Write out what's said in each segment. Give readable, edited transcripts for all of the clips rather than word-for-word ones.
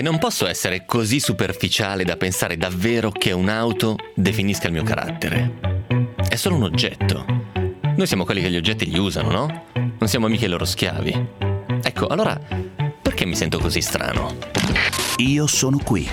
che non posso essere così superficiale da pensare davvero che un'auto definisca il mio carattere. È solo un oggetto. Noi siamo quelli che gli oggetti li usano, no? Non siamo mica i loro schiavi. Ecco, allora, perché mi sento così strano? Io sono qui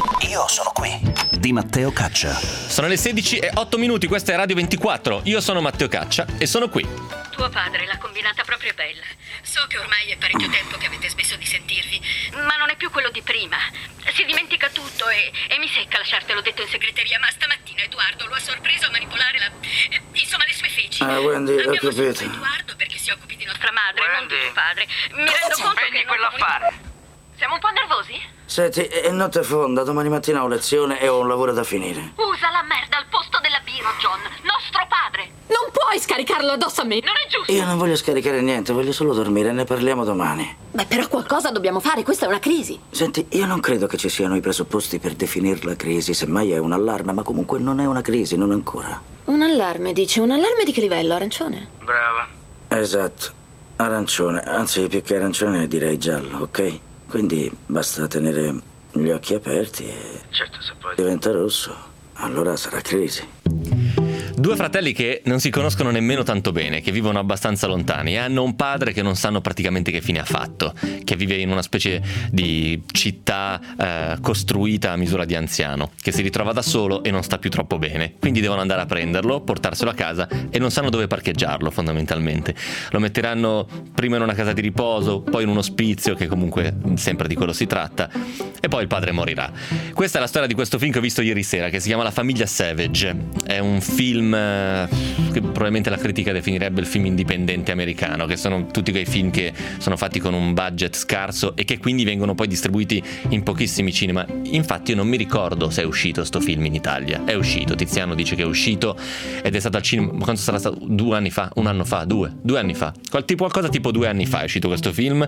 di Matteo Caccia. Sono le 16:08, questa è Radio 24. Io sono Matteo Caccia e sono qui. Tuo padre l'ha combinata proprio bella. So che ormai è parecchio tempo che avete smesso di sentirvi, ma non è più quello di prima. Si dimentica tutto e mi secca lasciartelo detto in segreteria, ma stamattina Edoardo lo ha sorpreso a manipolare insomma le sue feci. Wendy, ho Abbiamo capito. scelto Edoardo perché si occupi di nostra madre, non di Wendy. tuo padre. Mi rendo conto che quell'affare. Siamo un po' nervosi? Senti, notte fonda, domani mattina ho lezione e ho un lavoro da finire. Usa la merda al posto della birra, John. Nostro padre. Non puoi scaricarlo addosso a me! Non è giusto. Io non voglio scaricare niente, voglio solo dormire, ne parliamo domani. Beh, però qualcosa dobbiamo fare, questa è una crisi. Senti, io non credo che ci siano i presupposti per definirla crisi, semmai è un allarme, ma comunque non è una crisi, non ancora. Un allarme, dici? Un allarme di che livello? Arancione? Brava. Esatto, arancione, anzi più che arancione direi giallo, ok? Quindi basta tenere gli occhi aperti e... Certo, se poi diventa rosso, allora sarà crisi. Due fratelli che non si conoscono nemmeno tanto bene, che vivono abbastanza lontani e hanno un padre che non sanno praticamente che fine ha fatto, che vive in una specie di città costruita a misura di anziano, che si ritrova da solo e non sta più troppo bene. Quindi devono andare a prenderlo, portarselo a casa e non sanno dove parcheggiarlo fondamentalmente. Lo metteranno prima in una casa di riposo, poi in un ospizio, che comunque sempre di quello si tratta, e poi il padre morirà. Questa è la storia di questo film che ho visto ieri sera, che si chiama La famiglia Savage. È un film che probabilmente la critica definirebbe il film indipendente americano, che sono tutti quei film che sono fatti con un budget scarso e che quindi vengono poi distribuiti in pochissimi cinema. Infatti io non mi ricordo se è uscito sto film in Italia. È uscito, Tiziano dice che è uscito ed è stato al cinema, ma quando sarà stato? 2 anni fa? 1 anno fa? 2 anni fa? Qualcosa tipo 2 anni fa è uscito questo film,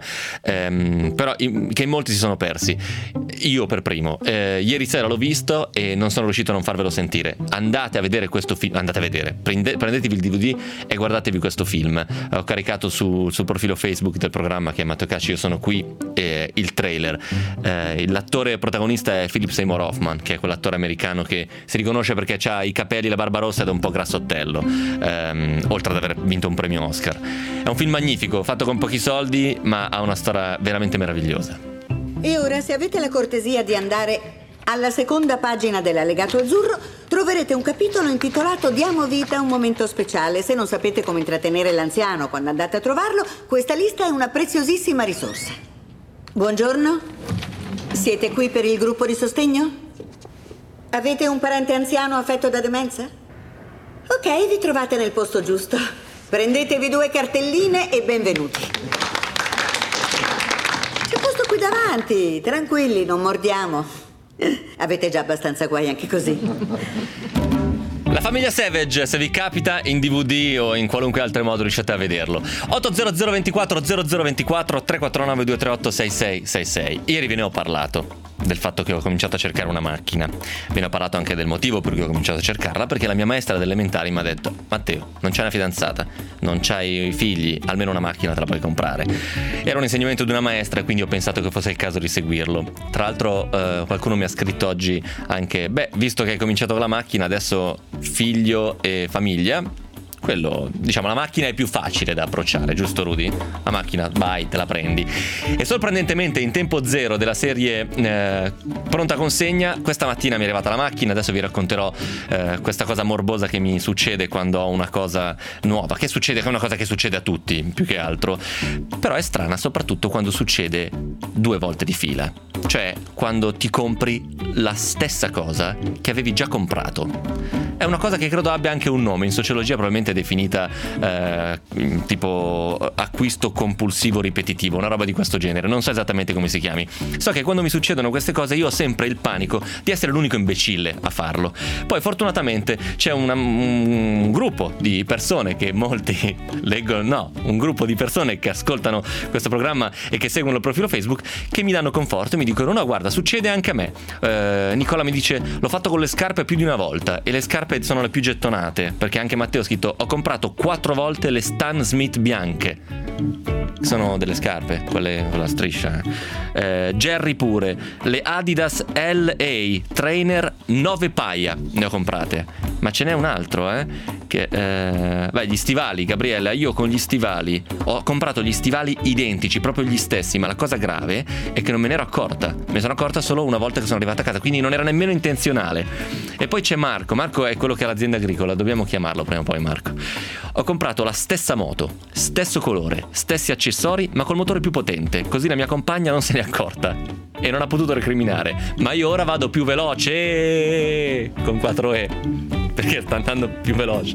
però che in molti si sono persi. Io per primo ieri sera l'ho visto e non sono riuscito a non farvelo sentire. Andate a vedere questo film, andate a vedere, prendetevi il DVD e guardatevi questo film. Ho caricato sul profilo Facebook del programma che è Matteo Cacci, io sono qui, il trailer. L'attore protagonista è Philip Seymour Hoffman, che è quell'attore americano che si riconosce perché ha i capelli, la barba rossa ed è un po' grassottello, oltre ad aver vinto un premio Oscar. È un film magnifico, fatto con pochi soldi, ma ha una storia veramente meravigliosa. E ora, se avete la cortesia di andare alla seconda pagina dell'allegato azzurro, troverete un capitolo intitolato Diamo vita a un momento speciale. Se non sapete come intrattenere l'anziano quando andate a trovarlo, questa lista è una preziosissima risorsa. Buongiorno. Siete qui per il gruppo di sostegno? Avete un parente anziano affetto da demenza? Ok, vi trovate nel posto giusto. Prendetevi 2 cartelline e benvenuti. C'è posto qui davanti, tranquilli, non mordiamo. Avete già abbastanza guai anche così. La famiglia Savage, se vi capita in DVD o in qualunque altro modo riuscite a vederlo. 800 24 0024 349 238 6666. Ieri ve ne ho parlato del fatto che ho cominciato a cercare una macchina. Ve ne ho parlato anche del motivo per cui ho cominciato a cercarla, perché la mia maestra delle elementari mi ha detto: Matteo, non c'hai una fidanzata, non c'hai figli, almeno una macchina te la puoi comprare. Era un insegnamento di una maestra e quindi ho pensato che fosse il caso di seguirlo. Tra l'altro qualcuno mi ha scritto oggi anche: visto che hai cominciato con la macchina, adesso figlio e famiglia, quello, diciamo, la macchina è più facile da approcciare, giusto Rudy? La macchina, vai, te la prendi. E sorprendentemente in tempo zero della serie pronta consegna, questa mattina mi è arrivata la macchina. Adesso vi racconterò questa cosa morbosa che mi succede quando ho una cosa nuova, che è una cosa che succede a tutti più che altro, però è strana soprattutto quando succede 2 volte di fila, cioè quando ti compri la stessa cosa che avevi già comprato. È una cosa che credo abbia anche un nome, in sociologia probabilmente è definita tipo acquisto compulsivo ripetitivo, una roba di questo genere, non so esattamente come si chiami. So che quando mi succedono queste cose io ho sempre il panico di essere l'unico imbecille a farlo. Poi fortunatamente c'è un gruppo di persone che molti leggono, no, un gruppo di persone che ascoltano questo programma e che seguono il profilo Facebook, che mi danno conforto e mi dicono: no, guarda, succede anche a me. Nicola mi dice: l'ho fatto con le scarpe più di una volta e le scarpe sono le più gettonate, perché anche Matteo ha scritto: ho comprato 4 volte le Stan Smith bianche. sono delle scarpe, quelle con la striscia. Jerry pure, le Adidas LA Trainer 9 paia ne ho comprate, ma ce n'è un altro gli stivali, Gabriella, io con gli stivali ho comprato gli stivali identici, proprio gli stessi, ma la cosa grave è che non me ne ero accorta, me ne sono accorta solo una volta che sono arrivata a casa, quindi non era nemmeno intenzionale. E poi c'è Marco è quello che ha l'azienda agricola, dobbiamo chiamarlo prima o poi Marco. Ho comprato la stessa moto, stesso colore, stessi accessori, ma col motore più potente, così la mia compagna non se ne è accorta e non ha potuto recriminare, ma io ora vado più veloce con 4E perché sta andando più veloce.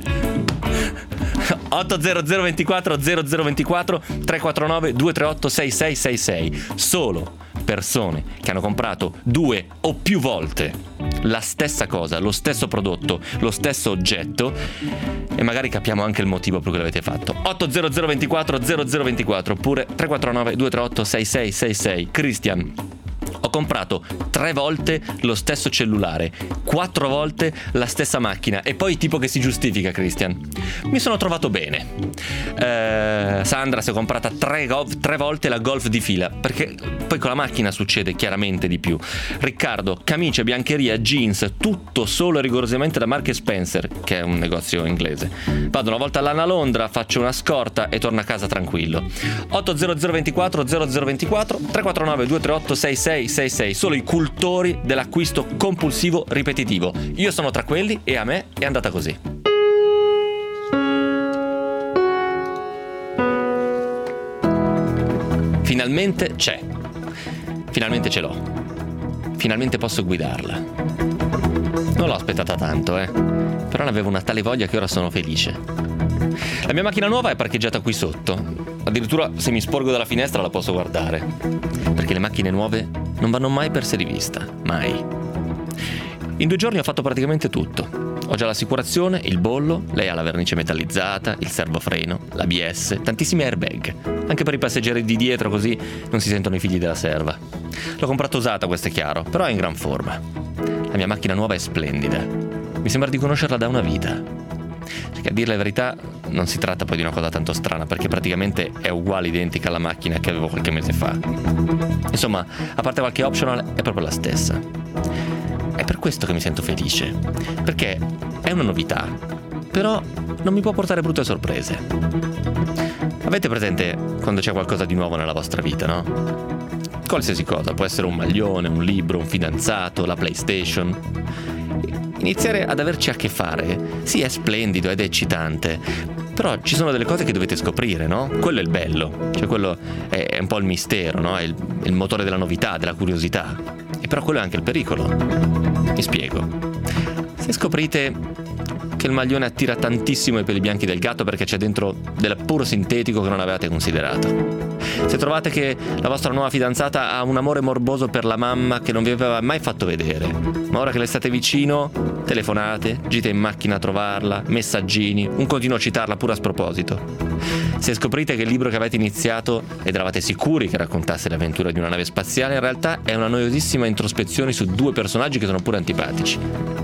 80024 0024 349 238 6666. Solo persone che hanno comprato 2 o più volte la stessa cosa, lo stesso prodotto, lo stesso oggetto, e magari capiamo anche il motivo per cui l'avete fatto. 80024 0024 oppure 349 238 6666. Christian: ho comprato 3 volte lo stesso cellulare, 4 volte la stessa macchina, e poi tipo che si giustifica, Christian. Mi sono trovato bene. Sandra si è comprata 3 volte la Golf di fila, perché poi con la macchina succede chiaramente di più. Riccardo: camicie, biancheria, jeans, tutto solo e rigorosamente da Marks & Spencer, che è un negozio inglese. Vado una volta all'Anna Londra, faccio una scorta e torno a casa tranquillo. 80024 0024 349 238 6666. Solo i cultori dell'acquisto compulsivo ripetitivo. Io sono tra quelli e a me è andata così. Finalmente c'è. Finalmente ce l'ho. Finalmente posso guidarla. Non l'ho aspettata tanto, però ne avevo una tale voglia che ora sono felice. La mia macchina nuova è parcheggiata qui sotto. Addirittura se mi sporgo dalla finestra la posso guardare. Perché le macchine nuove non vanno mai perse di vista. Mai. In 2 giorni ho fatto praticamente tutto. Ho già l'assicurazione, il bollo, lei ha la vernice metallizzata, il servofreno, l'ABS, tantissimi airbag. Anche per i passeggeri di dietro, così non si sentono i figli della serva. L'ho comprata usata, questo è chiaro, però è in gran forma. La mia macchina nuova è splendida. Mi sembra di conoscerla da una vita. Perché a dire la verità non si tratta poi di una cosa tanto strana, perché praticamente è uguale, identica alla macchina che avevo qualche mese fa. Insomma, a parte qualche optional, è proprio la stessa. È per questo che mi sento felice, perché è una novità, però non mi può portare brutte sorprese. Avete presente quando c'è qualcosa di nuovo nella vostra vita, no? Qualsiasi cosa, può essere un maglione, un libro, un fidanzato, la PlayStation. Iniziare ad averci a che fare, sì, è splendido ed è eccitante, però ci sono delle cose che dovete scoprire, no? Quello è il bello, cioè quello è un po' il mistero, no? È il motore della novità, della curiosità. E però quello è anche il pericolo. Mi spiego. Se scoprite che il maglione attira tantissimo i peli bianchi del gatto perché c'è dentro del puro sintetico che non avevate considerato. Se trovate che la vostra nuova fidanzata ha un amore morboso per la mamma che non vi aveva mai fatto vedere, ma ora che le state vicino, telefonate, gite in macchina a trovarla, messaggini, un continuo a citarla pure a sproposito. Se scoprite che il libro che avete iniziato ed eravate sicuri che raccontasse l'avventura di una nave spaziale in realtà è una noiosissima introspezione su 2 personaggi che sono pure antipatici.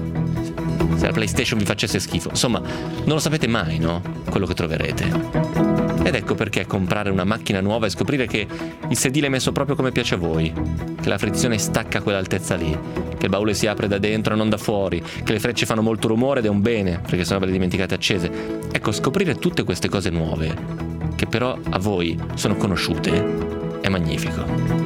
Se la PlayStation vi facesse schifo, insomma, non lo sapete mai, no? Quello che troverete. Ed ecco perché comprare una macchina nuova e scoprire che il sedile è messo proprio come piace a voi, che la frizione stacca a quell'altezza lì, che il baule si apre da dentro e non da fuori, che le frecce fanno molto rumore ed è un bene, perché sennò ve le dimenticate accese. Ecco, scoprire tutte queste cose nuove, che però a voi sono conosciute, è magnifico.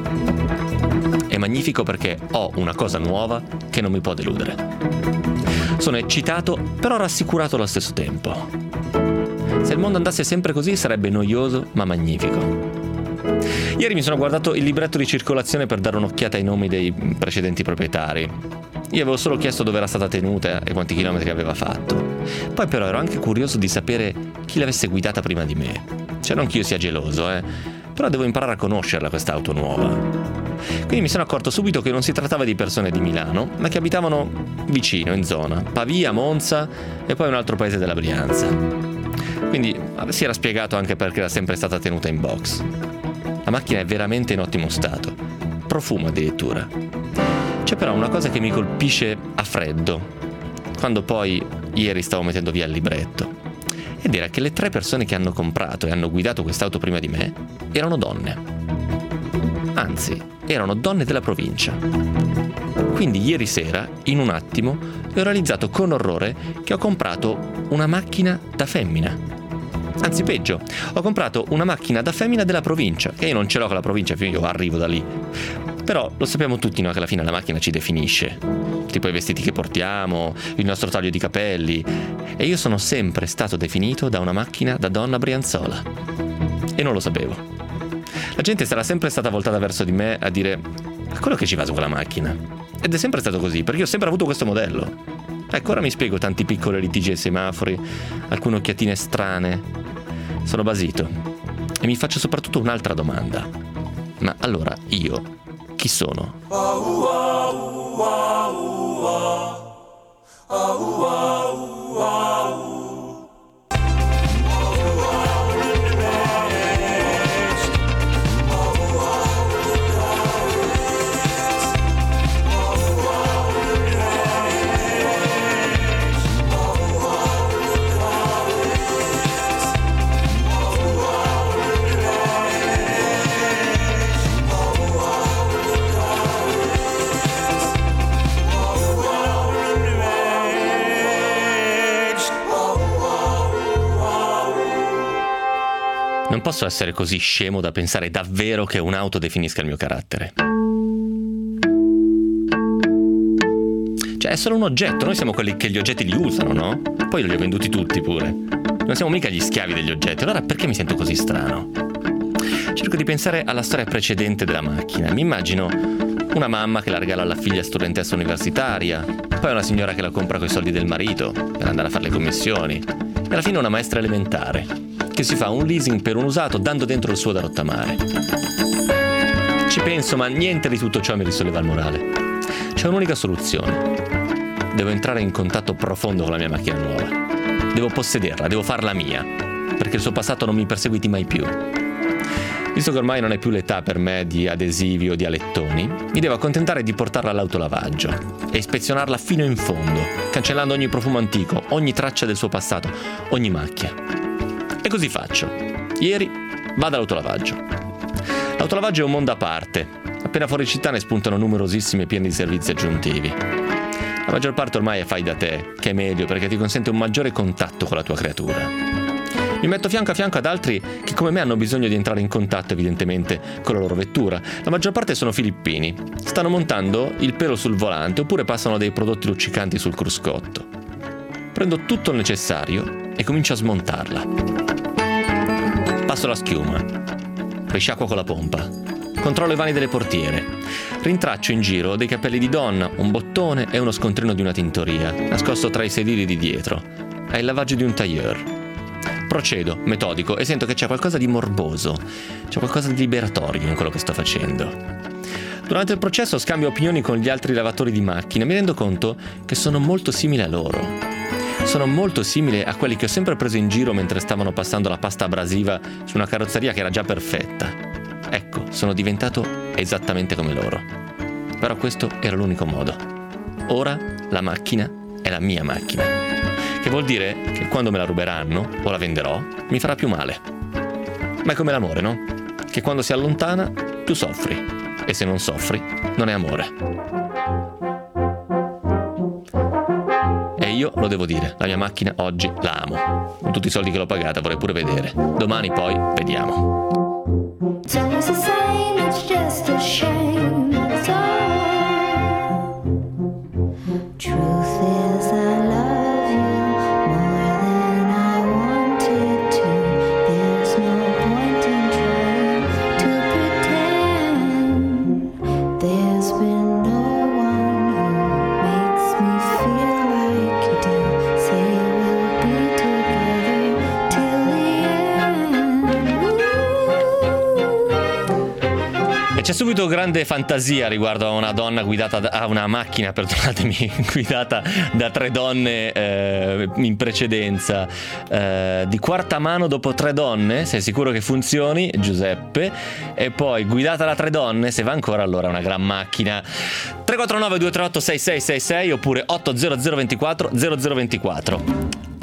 È magnifico perché ho una cosa nuova che non mi può deludere. Sono eccitato, però rassicurato allo stesso tempo. Se il mondo andasse sempre così sarebbe noioso ma magnifico. Ieri mi sono guardato il libretto di circolazione per dare un'occhiata ai nomi dei precedenti proprietari. Io avevo solo chiesto dove era stata tenuta e quanti chilometri aveva fatto. Poi però ero anche curioso di sapere chi l'avesse guidata prima di me. Cioè non che io sia geloso, però devo imparare a conoscerla quest'auto nuova. Quindi mi sono accorto subito che non si trattava di persone di Milano, ma che abitavano vicino, in zona, Pavia, Monza e poi un altro paese della Brianza. Quindi si era spiegato anche perché era sempre stata tenuta in box. La macchina è veramente in ottimo stato, profuma addirittura. C'è però una cosa che mi colpisce a freddo, quando poi ieri stavo mettendo via il libretto. ed era che le 3 persone che hanno comprato e hanno guidato quest'auto prima di me erano donne. Anzi, erano donne della provincia. Quindi ieri sera, in un attimo, ho realizzato con orrore che ho comprato una macchina da femmina. Anzi, peggio, ho comprato una macchina da femmina della provincia, che io non ce l'ho con la provincia finché io arrivo da lì. Però lo sappiamo tutti, no, che alla fine la macchina ci definisce. Tipo i vestiti che portiamo, il nostro taglio di capelli. E io sono sempre stato definito da una macchina da donna brianzola. E non lo sapevo. La gente sarà sempre stata voltata verso di me a dire: a quello che ci va su quella macchina. Ed è sempre stato così, perché io ho sempre avuto questo modello. Ecco, ora mi spiego tanti piccoli litigi ai semafori, alcune occhiatine strane. Sono basito. E mi faccio soprattutto un'altra domanda. Ma allora io chi sono? Non posso essere così scemo da pensare davvero che un'auto definisca il mio carattere. Cioè, è solo un oggetto, noi siamo quelli che gli oggetti li usano, no? Poi li ho venduti tutti pure. Non siamo mica gli schiavi degli oggetti, allora perché mi sento così strano? Cerco di pensare alla storia precedente della macchina. Mi immagino una mamma che la regala alla figlia studentessa universitaria, poi una signora che la compra coi soldi del marito per andare a fare le commissioni, e alla fine una maestra elementare che si fa un leasing per un usato dando dentro il suo da rottamare. Ci penso, ma niente di tutto ciò mi risolleva il morale. C'è un'unica soluzione. Devo entrare in contatto profondo con la mia macchina nuova. Devo possederla, devo farla mia, perché il suo passato non mi perseguiti mai più. Visto che ormai non è più l'età per me di adesivi o di alettoni, mi devo accontentare di portarla all'autolavaggio e ispezionarla fino in fondo, cancellando ogni profumo antico, ogni traccia del suo passato, ogni macchia. E così faccio. Ieri vado all'autolavaggio. L'autolavaggio è un mondo a parte. Appena fuori città ne spuntano numerosissimi e pieni di servizi aggiuntivi. La maggior parte ormai è fai da te, che è meglio perché ti consente un maggiore contatto con la tua creatura. Mi metto fianco a fianco ad altri che come me hanno bisogno di entrare in contatto evidentemente con la loro vettura. La maggior parte sono filippini. Stanno montando il pelo sul volante oppure passano dei prodotti luccicanti sul cruscotto. Prendo tutto il necessario e comincio a smontarla. Passo la schiuma, risciacquo con la pompa, controllo i vani delle portiere, rintraccio in giro dei capelli di donna, un bottone e uno scontrino di una tintoria, nascosto tra i sedili di dietro. È il lavaggio di un tailleur. Procedo, metodico, e sento che c'è qualcosa di morboso, c'è qualcosa di liberatorio in quello che sto facendo. Durante il processo scambio opinioni con gli altri lavatori di macchine e mi rendo conto che sono molto simile a loro. Sono molto simili a quelli che ho sempre preso in giro mentre stavano passando la pasta abrasiva su una carrozzeria che era già perfetta. Ecco, sono diventato esattamente come loro. Però questo era l'unico modo. Ora la macchina è la mia macchina. Che vuol dire che quando me la ruberanno o la venderò, mi farà più male. Ma è come l'amore, no? Che quando si allontana, tu soffri. E se non soffri, non è amore. Io lo devo dire, la mia macchina oggi la amo. Con tutti i soldi che l'ho pagata vorrei pure vedere. Domani poi vediamo. C'è subito grande fantasia riguardo a una donna guidata a una macchina, perdonatemi, guidata da 3 donne in precedenza. Di quarta mano dopo 3 donne, sei sicuro che funzioni, Giuseppe? E poi guidata da 3 donne, se va ancora allora una gran macchina. 349 238 6666 oppure 800 24 0024.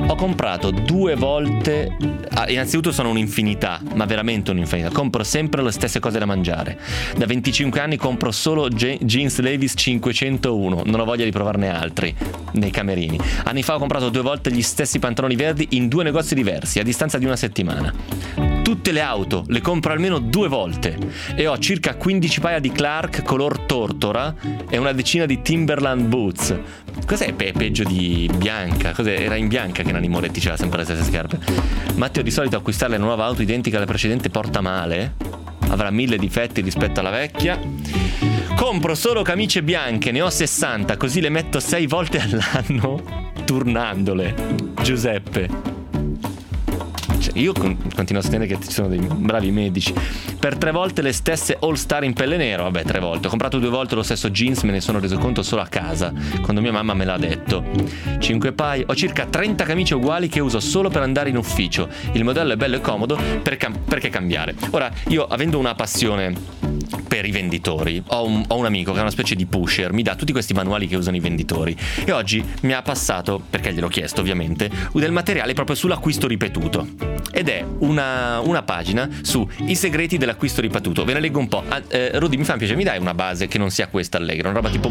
ho comprato 2 volte. Innanzitutto sono un'infinità, ma veramente un'infinità. Compro sempre le stesse cose da mangiare. Da 25 anni compro solo jeans Levi's 501. Non ho voglia di provarne altri nei camerini. Anni fa ho comprato 2 volte gli stessi pantaloni verdi in 2 negozi diversi a distanza di una settimana. Tutte le auto le compro almeno 2 volte e ho circa 15 paia di Clark color tortora e una decina di Timberland boots. Cos'è peggio di Bianca? Era in Bianca che Nanni Moretti c'era sempre le stesse scarpe. Matteo di solito acquistare la nuova auto identica alla precedente porta male, avrà 1000 difetti rispetto alla vecchia. Compro solo camicie bianche, ne ho 60, così le metto 6 volte all'anno turnandole. Giuseppe. Io continuo a sostenere che ci sono dei bravi medici. Per 3 volte le stesse All Star in pelle nero. Vabbè, 3 volte. Ho comprato 2 volte lo stesso jeans, me ne sono reso conto solo a casa, quando mia mamma me l'ha detto. 5 paia. Ho circa 30 camicie uguali che uso solo per andare in ufficio. Il modello è bello e comodo, perché cambiare? Ora, io avendo una passione per i venditori, ho un amico che è una specie di pusher, mi dà tutti questi manuali che usano i venditori e oggi mi ha passato, perché gliel'ho chiesto ovviamente, del materiale proprio sull'acquisto ripetuto. Ed è una pagina su i segreti dell'acquisto ripetuto. Ve ne leggo un po'. Rudy, mi fa un piacere, mi dai una base che non sia questa allegra, una roba tipo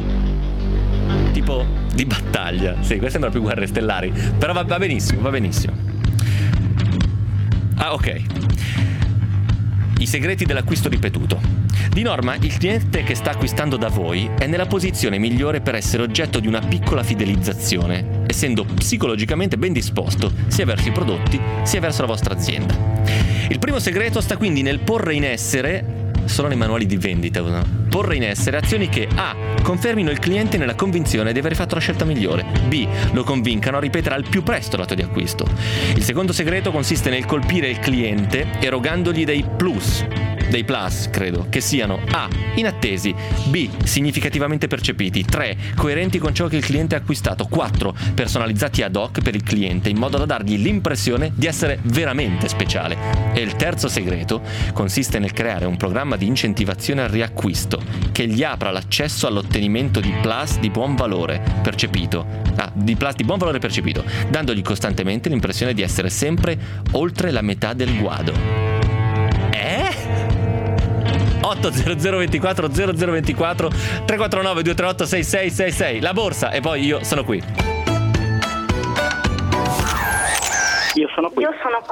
di battaglia. Sì, questa sembra più Guerre Stellari, però va benissimo, va benissimo. Ah, ok. I segreti dell'acquisto ripetuto. Di norma, il cliente che sta acquistando da voi è nella posizione migliore per essere oggetto di una piccola fidelizzazione, essendo psicologicamente ben disposto sia verso i prodotti sia verso la vostra azienda. Il primo segreto sta quindi nel porre in essere, solo nei manuali di vendita, no? Porre in essere azioni che A. confermino il cliente nella convinzione di aver fatto la scelta migliore, B. lo convincano a ripetere al più presto l'atto di acquisto. Il secondo segreto consiste nel colpire il cliente erogandogli dei plus, credo, che siano A. inattesi, B. significativamente percepiti, 3. coerenti con ciò che il cliente ha acquistato, 4. personalizzati ad hoc per il cliente in modo da dargli l'impressione di essere veramente speciale. E il terzo segreto consiste nel creare un programma di incentivazione al riacquisto che gli apra l'accesso all'ottenimento di plus di buon valore percepito, dandogli costantemente l'impressione di essere sempre oltre la metà del guado. 80024 0024 349 238 6666. La borsa e poi io sono qui. Io sono qui.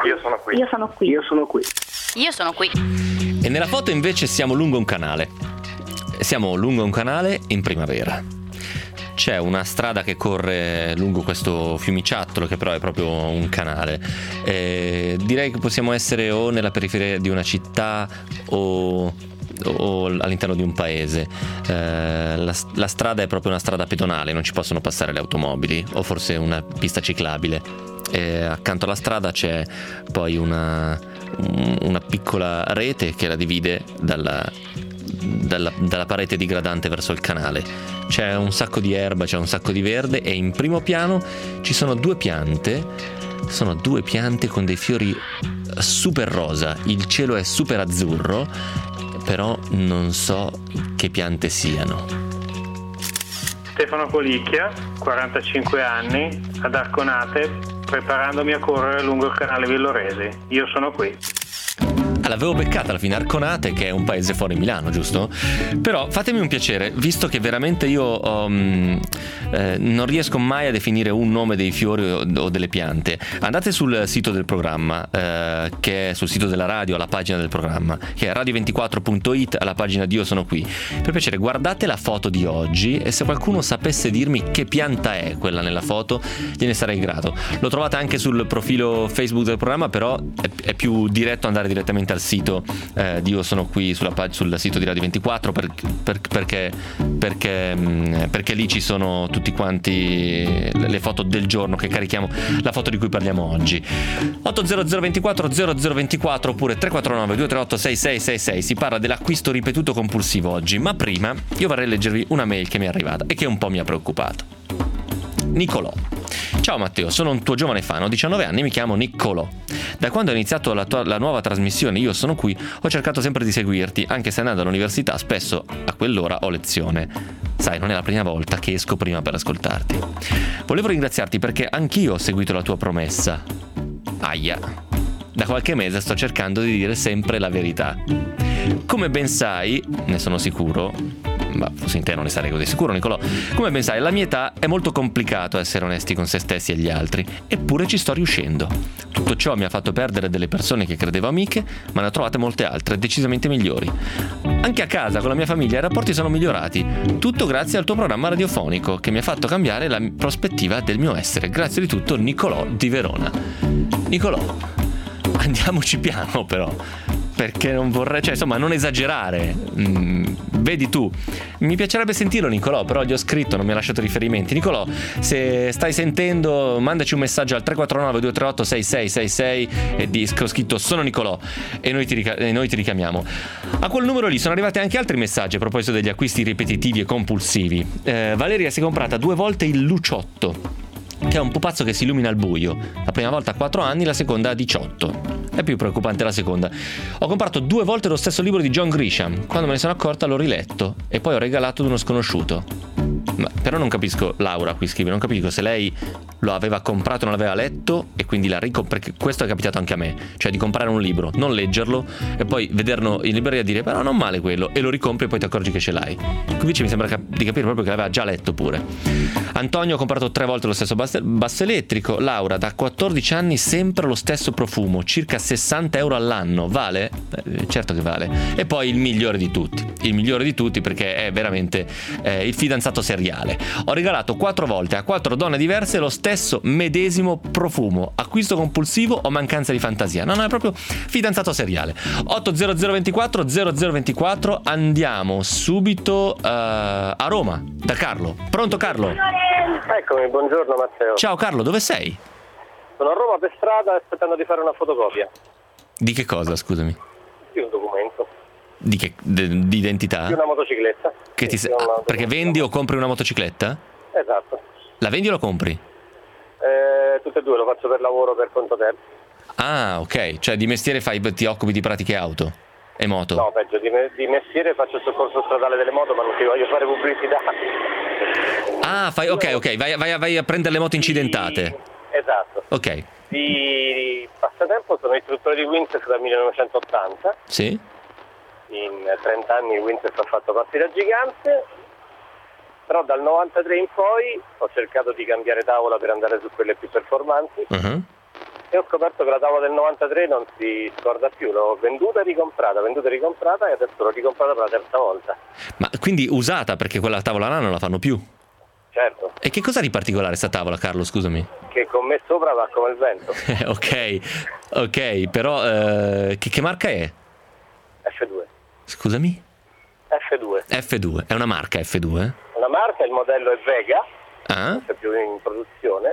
E nella foto invece siamo lungo un canale. Siamo lungo un canale in primavera. C'è una strada che corre lungo questo fiumiciattolo che però è proprio un canale. Direi che possiamo essere o nella periferia di una città o all'interno di un paese. La strada è proprio una strada pedonale, non ci possono passare le automobili, o forse una pista ciclabile. Accanto alla strada c'è poi una piccola rete che la divide dalla parete digradante verso il canale. C'è un sacco di erba, c'è un sacco di verde e in primo piano ci sono 2 piante. Sono 2 piante con dei fiori super rosa, il cielo è super azzurro, però non so che piante siano. Stefano Colicchia, 45 anni, ad Arconate, preparandomi a correre lungo il canale Villoresi. Io sono qui. L'avevo beccata alla fine, Arconate, che è un paese fuori Milano, giusto? Però fatemi un piacere, visto che veramente io non riesco mai a definire un nome dei fiori o delle piante, andate sul sito del programma, che è sul sito della radio, alla pagina del programma, che è radio24.it, alla pagina di Io sono qui. Per piacere, guardate la foto di oggi e se qualcuno sapesse dirmi che pianta è quella nella foto, gliene sarei grato. Lo trovate anche sul profilo Facebook del programma, però è più diretto andare direttamente al sito di Io sono qui sul sito di Radio 24 perché lì ci sono tutti quanti le foto del giorno che carichiamo, la foto di cui parliamo oggi. 80024 0024 oppure 349 238 6666. Si parla dell'acquisto ripetuto compulsivo oggi, ma prima io vorrei leggervi una mail che mi è arrivata e che un po' mi ha preoccupato. Nicolò Ciao Matteo, sono un tuo giovane fan, ho 19 anni, mi chiamo Niccolò. Da quando ho iniziato la nuova trasmissione Io sono qui, ho cercato sempre di seguirti, anche se andando all'università spesso a quell'ora ho lezione. Sai, non è la prima volta che esco prima per ascoltarti. Volevo ringraziarti perché anch'io ho seguito la tua promessa. Aia. Da qualche mese sto cercando di dire sempre la verità. Come ben sai, ne sono sicuro, ma forse in te non ne sarei così sicuro, Niccolò. Come ben sai, alla mia età è molto complicato essere onesti con se stessi e gli altri, eppure ci sto riuscendo. Tutto ciò mi ha fatto perdere delle persone che credevo amiche, ma ne ho trovate molte altre, decisamente migliori. Anche a casa, con la mia famiglia, i rapporti sono migliorati. Tutto grazie al tuo programma radiofonico, che mi ha fatto cambiare la prospettiva del mio essere. Grazie di tutto, Niccolò di Verona. Niccolò, andiamoci piano però, perché non vorrei, cioè insomma, non esagerare. Vedi tu, mi piacerebbe sentirlo Niccolò, però gli ho scritto, non mi ha lasciato riferimenti. Niccolò, se stai sentendo, mandaci un messaggio al 349 238 6666 e ho scritto sono Niccolò e noi ti richiamiamo. A quel numero lì sono arrivati anche altri messaggi a proposito degli acquisti ripetitivi e compulsivi. Valeria si è comprata 2 volte il Luciotto, che è un pupazzo che si illumina al buio. La prima volta a 4 anni, la seconda a 18. È più preoccupante la seconda. Ho comprato 2 volte lo stesso libro di John Grisham. Quando me ne sono accorta l'ho riletto e poi ho regalato ad uno sconosciuto. Ma però non capisco, Laura qui scrive, non capisco se lei lo aveva comprato e non l'aveva letto e quindi perché questo è capitato anche a me, cioè di comprare un libro, non leggerlo e poi vederlo in libreria e dire però non male quello, e lo ricompri e poi ti accorgi che ce l'hai. Qui invece mi sembra di capire proprio che l'aveva già letto pure. Antonio ha comprato 3 volte lo stesso basso elettrico. Laura, da 14 anni sempre lo stesso profumo, circa 60 euro all'anno. Vale? Certo che vale. E poi il migliore di tutti perché è veramente il fidanzato seriale. Ho regalato 4 volte a 4 donne diverse lo stesso medesimo profumo. Acquisto compulsivo o mancanza di fantasia? No, è proprio fidanzato seriale. 80024 0024. Andiamo subito a Roma da Carlo. Pronto Carlo? Eccomi, buongiorno Matteo. Ciao Carlo, dove sei? Sono a Roma per strada aspettando di fare una fotocopia. Di che cosa, scusami? Di un documento. Di identità? Di una motocicletta. Perché vendi o compri una motocicletta? Esatto. La vendi o la compri? Tutte e due, lo faccio per lavoro, per conto terzi. Ah, ok, cioè di mestiere ti occupi di pratiche auto e moto? No, peggio, di mestiere faccio il soccorso stradale delle moto, ma non ti voglio fare pubblicità. Ah, ok, vai a prendere le moto incidentate. Esatto. Ok. Di passatempo sono istruttore di windsurf dal 1980. Sì. In 30 anni il windsurf ha fatto passi da gigante, però dal 93 in poi ho cercato di cambiare tavola per andare su quelle più performanti. E ho scoperto che la tavola del 93 non si scorda più, l'ho venduta e ricomprata e adesso l'ho ricomprata per la terza volta. Ma quindi usata, perché quella tavola là non la fanno più? Certo. E che cosa di particolare sta tavola, Carlo, scusami? Che con me sopra va come il vento. ok, però che marca è? F2. Scusami? F2. È una marca F2? Una marca, il modello è Vega. Ah? È più in produzione.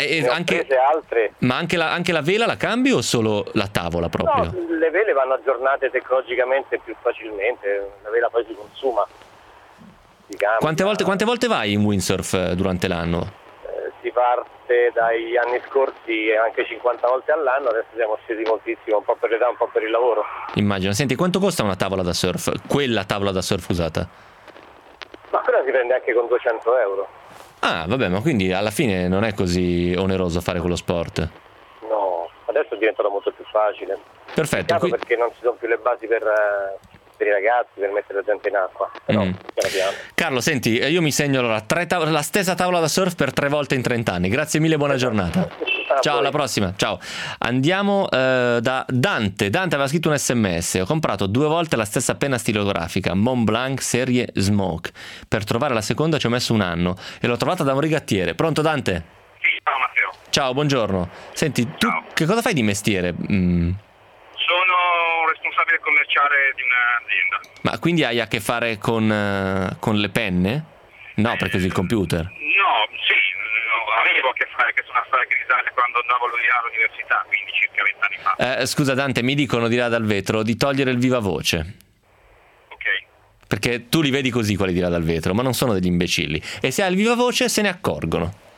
Ma anche la vela la cambi o solo la tavola proprio? No, le vele vanno aggiornate tecnologicamente più facilmente, la vela poi si consuma. Quante volte vai in windsurf durante l'anno? Si parte dagli anni scorsi anche 50 volte all'anno, adesso siamo scesi moltissimo, un po' per l'età, un po' per il lavoro. Immagino. Senti, quanto costa una tavola da surf? Quella tavola da surf usata? Ma quella si prende anche con 200 euro. Ah, vabbè, ma quindi alla fine non è così oneroso fare quello sport? No, adesso è diventato molto più facile. Perfetto. Perché non ci sono più le basi per i ragazzi, per mettere la gente in acqua. Però, piano. Carlo, senti, io mi segno allora la stessa tavola da surf per 3 volte in 30 anni. Grazie mille, buona giornata. Ciao, alla prossima. Ciao. Andiamo da Dante. Dante aveva scritto un SMS. Ho comprato 2 volte la stessa penna stilografica Mont Blanc serie Smoke. Per trovare la seconda ci ho messo 1 anno e l'ho trovata da un rigattiere. Pronto Dante? Sì, ciao Matteo. Ciao, buongiorno. Senti, tu che cosa fai di mestiere? Sono responsabile commerciale di un'azienda. Ma quindi hai a che fare con le penne? No, perché usi il computer. No, sì, avevo a che fare, che sono una storia che risale quando andavo all'università, quindi circa 20 anni fa. Scusa Dante, mi dicono di là dal vetro di togliere il viva voce. Ok. Perché tu li vedi così quelli di là dal vetro, ma non sono degli imbecilli. E se hai il viva voce se ne accorgono.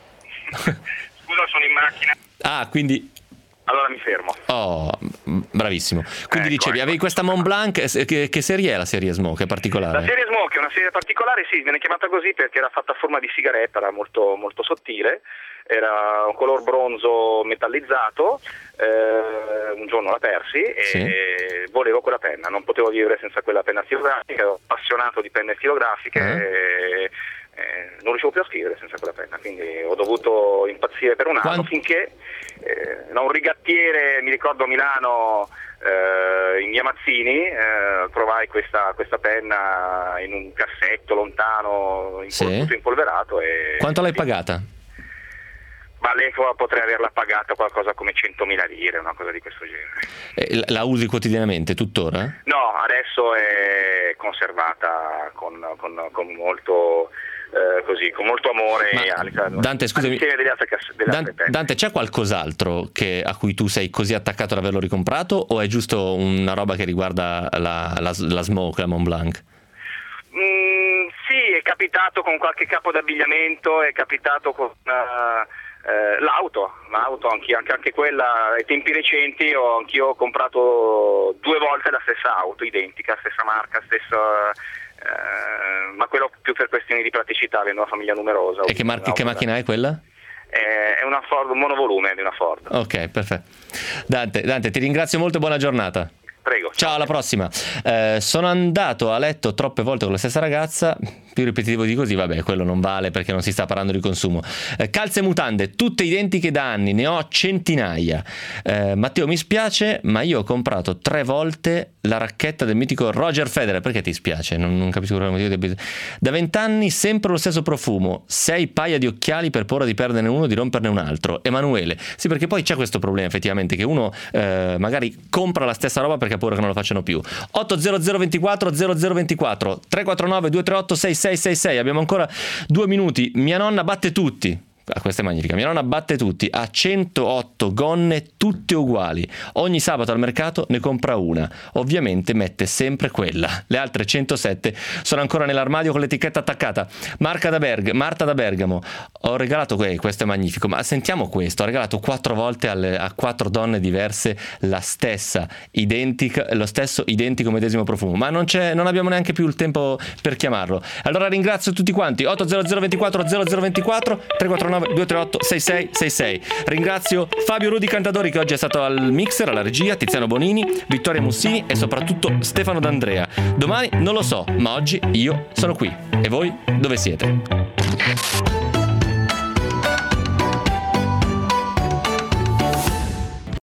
Scusa, sono in macchina. Ah, quindi... Allora mi fermo. Oh, bravissimo. Quindi dicevi, avevi questa Mont Blanc, che serie è la serie Smoke? È particolare? La serie Smoke è una serie particolare, sì, viene chiamata così perché era fatta a forma di sigaretta, era molto, molto sottile, era un color bronzo metallizzato, un giorno la persi e volevo quella penna, non potevo vivere senza quella penna stilografica, ero appassionato di penne stilografiche e non riuscivo più a scrivere senza quella penna, quindi ho dovuto impazzire per un anno finché un rigattiere, mi ricordo a Milano, in via Mazzini, trovai questa penna in un cassetto lontano, tutto impolverato. Quanto l'hai pagata? Ma all'epoca potrei averla pagata qualcosa come 100.000 lire, una cosa di questo genere. La usi quotidianamente, tuttora? No, adesso è conservata con molto... così, con molto amore. Dante, scusami, Dante, c'è qualcos'altro a cui tu sei così attaccato ad averlo ricomprato, o è giusto una roba che riguarda la Smoke, la Mont Blanc? Sì, è capitato con qualche capo d'abbigliamento, è capitato con l'auto, anche quella ai tempi recenti anch'io ho comprato 2 volte la stessa auto, identica, stessa marca, ma quello più per questioni di praticità, avendo una famiglia numerosa. E che macchina è quella? È una Ford, un monovolume di una Ford. Ok, perfetto. Dante, ti ringrazio molto e buona giornata. Prego. Ciao, alla prossima. Sono andato a letto troppe volte con la stessa ragazza, più ripetitivo di così, vabbè, quello non vale perché non si sta parlando di consumo. Calze e mutande, tutte identiche da anni, ne ho centinaia. Matteo, mi spiace, ma io ho comprato 3 volte la racchetta del mitico Roger Federer. Perché ti spiace? Non capisco il motivo. Da 20 anni sempre lo stesso profumo, 6 paia di occhiali per paura di perderne uno, di romperne un altro. Emanuele, sì, perché poi c'è questo problema effettivamente, che uno magari compra la stessa roba perché ha paura che non lo facciano più. 800 24 0024 349 238 6666. Abbiamo ancora 2 minuti. Mia nonna batte tutti. Questa è magnifica. Mia nonna batte tutti, ha 108 gonne tutte uguali, ogni sabato al mercato ne compra una, ovviamente mette sempre quella, le altre 107 sono ancora nell'armadio con l'etichetta attaccata. Marta da Bergamo, ho regalato questo è magnifico, ma sentiamo questo, ho regalato 4 volte a 4 donne diverse lo stesso identico medesimo profumo, ma non abbiamo neanche più il tempo per chiamarlo. Allora ringrazio tutti quanti. 800 24 0024 349 238 6666. Ringrazio Fabio Rudi Cantadori, che oggi è stato al mixer, alla regia, Tiziano Bonini, Vittoria Mussini e soprattutto Stefano D'Andrea. Domani non lo so, ma oggi io sono qui. E voi dove siete?